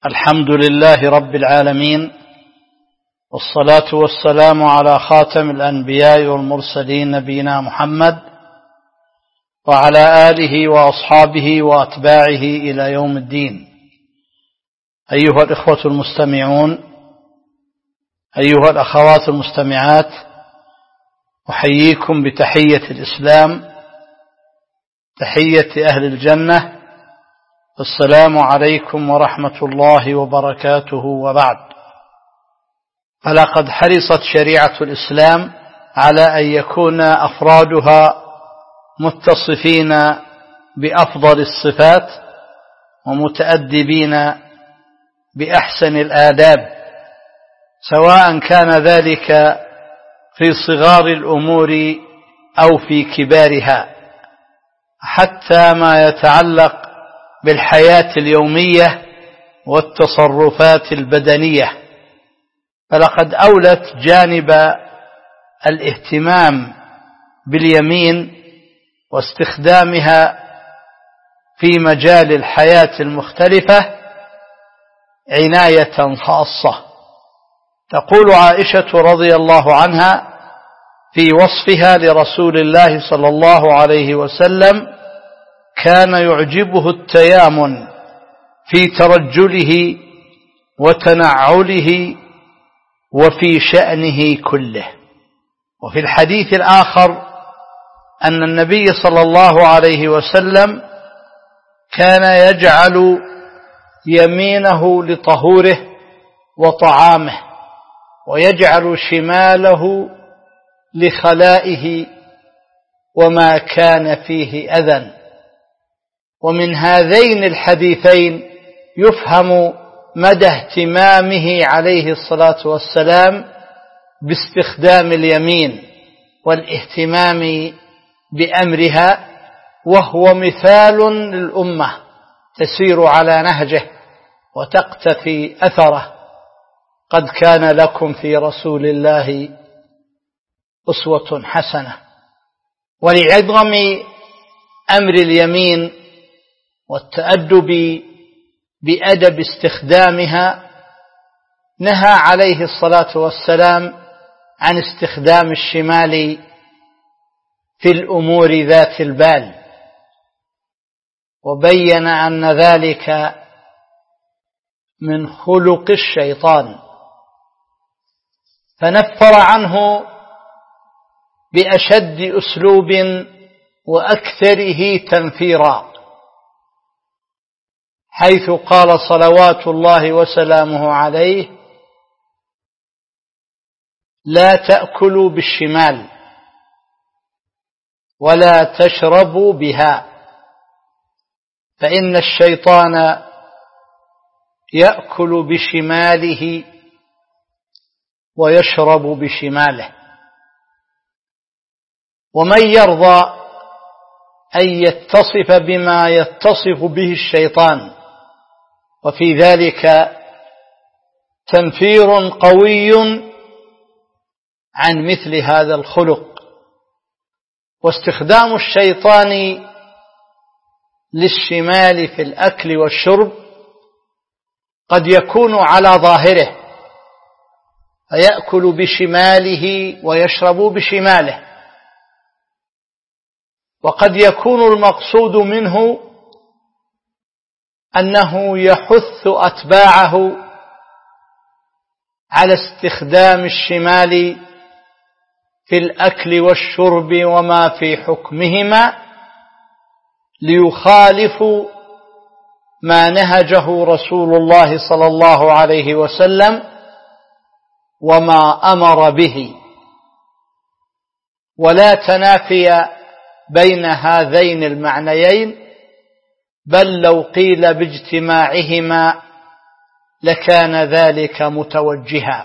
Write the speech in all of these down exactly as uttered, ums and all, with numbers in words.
الحمد لله رب العالمين، والصلاة والسلام على خاتم الأنبياء والمرسلين نبينا محمد وعلى آله وأصحابه وأتباعه إلى يوم الدين. أيها الإخوة المستمعون، أيها الأخوات المستمعات، أحييكم بتحية الإسلام، تحية أهل الجنة. السلام عليكم ورحمة الله وبركاته. وبعد، فلقد حرصت شريعة الإسلام على أن يكون أفرادها متصفين بأفضل الصفات ومتأدبين بأحسن الآداب، سواء كان ذلك في صغار الأمور أو في كبارها، حتى ما يتعلق بالحياة اليومية والتصرفات البدنية. فلقد أولت جانب الاهتمام باليمين واستخدامها في مجال الحياة المختلفة عناية خاصة. تقول عائشة رضي الله عنها في وصفها لرسول الله صلى الله عليه وسلم: كان يعجبه التيامن في ترجله وتنعله وفي شأنه كله. وفي الحديث الآخر أن النبي صلى الله عليه وسلم كان يجعل يمينه لطهوره وطعامه، ويجعل شماله لخلائه وما كان فيه أذى. ومن هذين الحديثين يفهم مدى اهتمامه عليه الصلاة والسلام باستخدام اليمين والاهتمام بأمرها، وهو مثال للأمة تسير على نهجه وتقتفي أثره. قد كان لكم في رسول الله أسوة حسنة. ولعظم أمر اليمين والتأدب بأدب استخدامها، نهى عليه الصلاة والسلام عن استخدام الشمال في الأمور ذات البال، وبين أن ذلك من خلق الشيطان، فنفر عنه بأشد أسلوب وأكثره تنفيرا، حيث قال صلوات الله وسلامه عليه: لا تأكلوا بالشمال ولا تشربوا بها، فإن الشيطان يأكل بشماله ويشرب بشماله. ومن يرضى أن يتصف بما يتصف به الشيطان، وفي ذلك تنفير قوي عن مثل هذا الخلق. واستخدام الشيطان للشمال في الأكل والشرب قد يكون على ظاهره، فيأكل بشماله ويشرب بشماله، وقد يكون المقصود منه أنه يحث أتباعه على استخدام الشمال في الأكل والشرب وما في حكمهما، ليخالفوا ما نهجه رسول الله صلى الله عليه وسلم وما أمر به. ولا تنافي بين هذين المعنيين، بل لو قيل باجتماعهما لكان ذلك متوجها.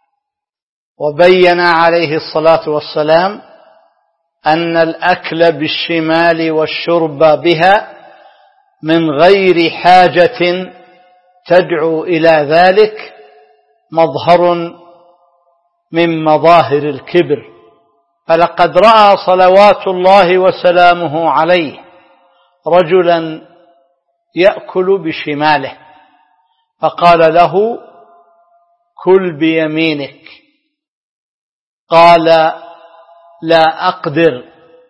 وبين عليه الصلاة والسلام أن الأكل بالشمال والشرب بها من غير حاجة تدعو إلى ذلك مظهر من مظاهر الكبر. فلقد رأى صلوات الله وسلامه عليه رجلا يأكل بشماله، فقال له: كل بيمينك. قال: لا أقدر.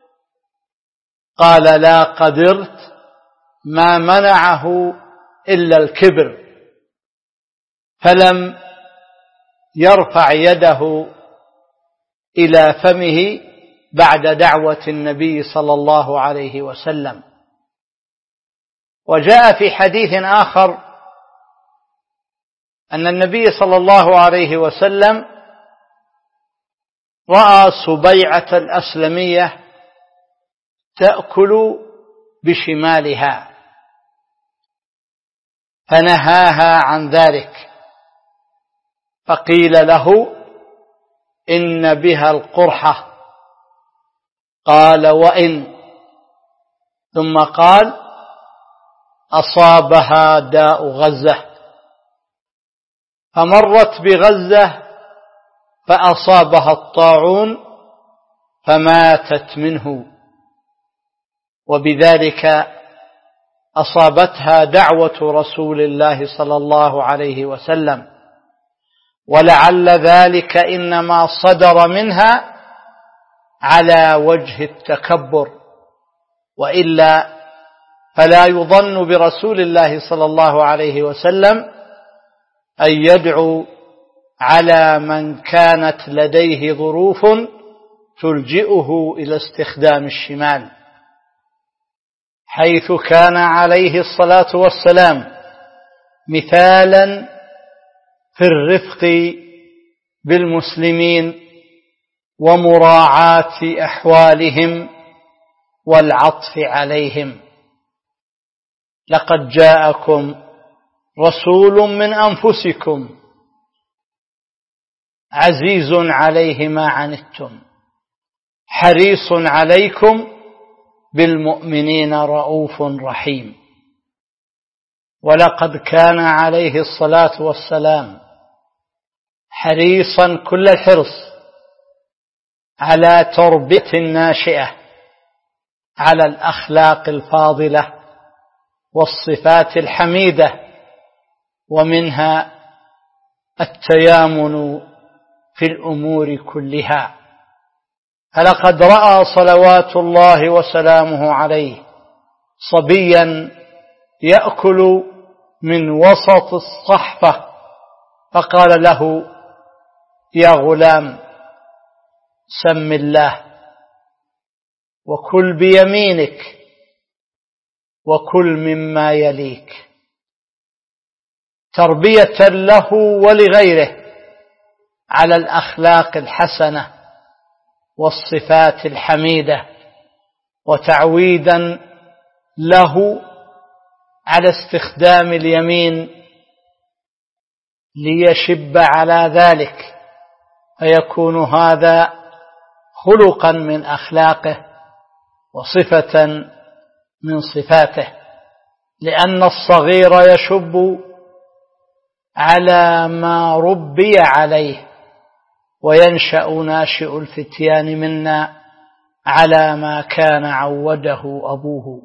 قال: لا قدرت ما منعه إلا الكبر. فلم يرفع يده إلى فمه بعد دعوة النبي صلى الله عليه وسلم. وجاء في حديث آخر أن النبي صلى الله عليه وسلم رأى سبيعة الأسلمية تأكل بشمالها فنهاها عن ذلك، فقيل له: إن بها القرحة. قال: وإن. ثم قال: أصابها داء غزة. فمرت بغزة فأصابها الطاعون فماتت منه، وبذلك أصابتها دعوة رسول الله صلى الله عليه وسلم. ولعل ذلك إنما صدر منها على وجه التكبر، وإلا فلا يظن برسول الله صلى الله عليه وسلم أن يدعو على من كانت لديه ظروف تلجئه إلى استخدام الشمال، حيث كان عليه الصلاة والسلام مثالا في الرفق بالمسلمين ومراعاة أحوالهم والعطف عليهم. لقد جاءكم رسول من أنفسكم عزيز عليه ما عنتم حريص عليكم بالمؤمنين رؤوف رحيم. ولقد كان عليه الصلاة والسلام حريصا كل الحرص على تربية الناشئة على الأخلاق الفاضلة والصفات الحميدة، ومنها التيامن في الأمور كلها. فلقد رأى صلوات الله وسلامه عليه صبيا يأكل من وسط الصحفة فقال له: يا غلام سم الله وكل بيمينك وكل مما يليك، تربية له ولغيره على الأخلاق الحسنة والصفات الحميدة، وتعويدا له على استخدام اليمين ليشب على ذلك، فيكون هذا خلقا من أخلاقه وصفة من صفاته، لأن الصغير يشب على ما ربي عليه، وينشأ ناشئ الفتيان منا على ما كان عوده أبوه.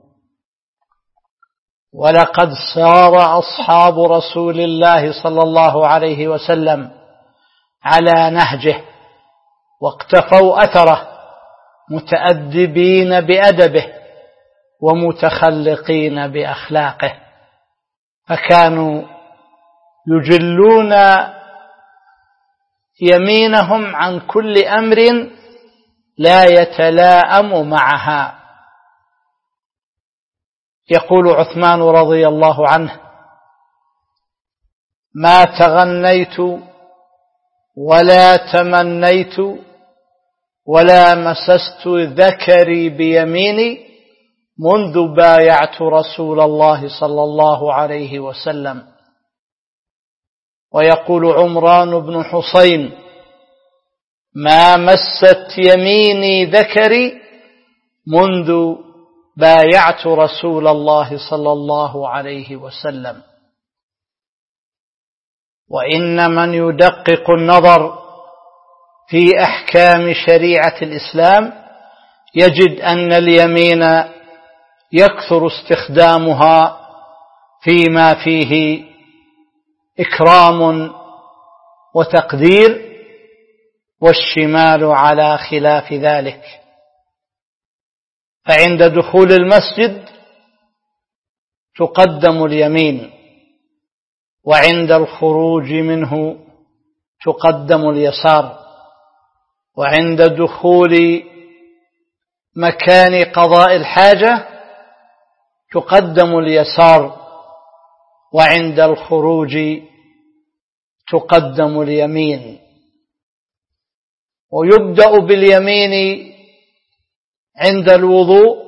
ولقد سار أصحاب رسول الله صلى الله عليه وسلم على نهجه واقتفوا أثره متأدبين بأدبه ومتخلقين بأخلاقه، فكانوا يجلون يمينهم عن كل أمر لا يتلاءم معها. يقول عثمان رضي الله عنه: ما تغنيت ولا تمنيت ولا مسست ذكري بيميني منذ بايعت رسول الله صلى الله عليه وسلم. ويقول عمران بن حسين: ما مست يميني ذكري منذ بايعت رسول الله صلى الله عليه وسلم. وإن من يدقق النظر في أحكام شريعة الإسلام يجد أن اليمين يكثر استخدامها فيما فيه إكرام وتقدير، والشمال على خلاف ذلك. فعند دخول المسجد تقدم اليمين، وعند الخروج منه تقدم اليسار، وعند دخول مكان قضاء الحاجة تقدم اليسار، وعند الخروج تقدم اليمين. ويبدأ باليمين عند الوضوء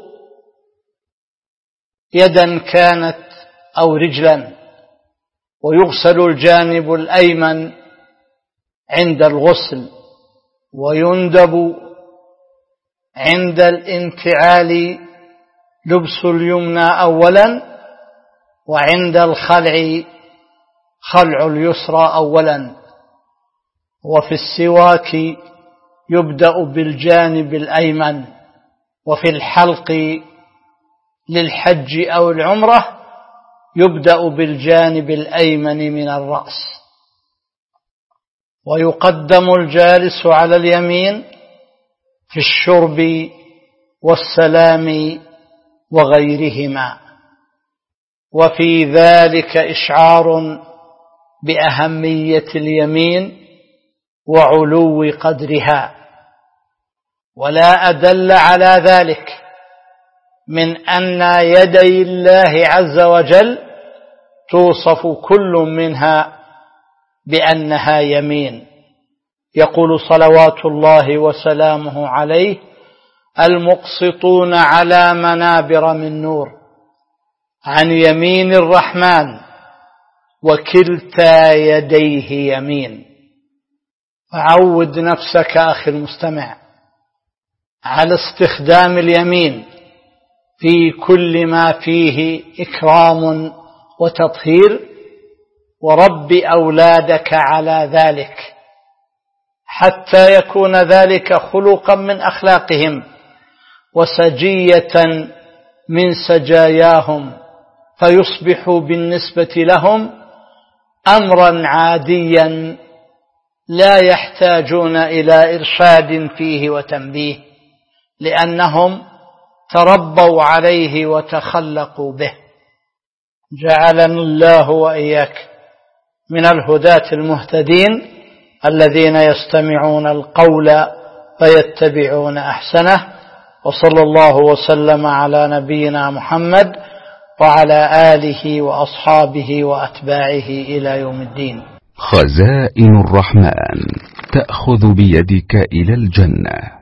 يدا كانت أو رجلا، ويغسل الجانب الأيمن عند الغسل، ويندب عند الانتعال لبس اليمنى أولا، وعند الخلع خلع اليسرى أولا. وفي السواك يبدأ بالجانب الأيمن، وفي الحلق للحج أو العمرة يبدأ بالجانب الأيمن من الرأس. ويقدم الجالس على اليمين في الشرب والسلام وغيرهما. وفي ذلك إشعار بأهمية اليمين وعلو قدرها. ولا أدل على ذلك من أن يدي الله عز وجل توصف كل منها بأنها يمين. يقول صلوات الله وسلامه عليه: المقسطون على منابر من نور عن يمين الرحمن وكلتا يديه يمين. فعود نفسك أخي المستمع على استخدام اليمين في كل ما فيه إكرام وتطهير، ورب أولادك على ذلك حتى يكون ذلك خلقا من أخلاقهم وسجية من سجاياهم، فيصبح بالنسبة لهم أمرا عاديا لا يحتاجون إلى إرشاد فيه وتنبيه، لأنهم تربوا عليه وتخلقوا به. جعلنا الله وإياك من الهداة المهتدين الذين يستمعون القول فيتبعون أحسنه. وصلى الله وسلم على نبينا محمد وعلى آله وأصحابه وأتباعه إلى يوم الدين. خزائن الرحمن تأخذ بيدك إلى الجنة.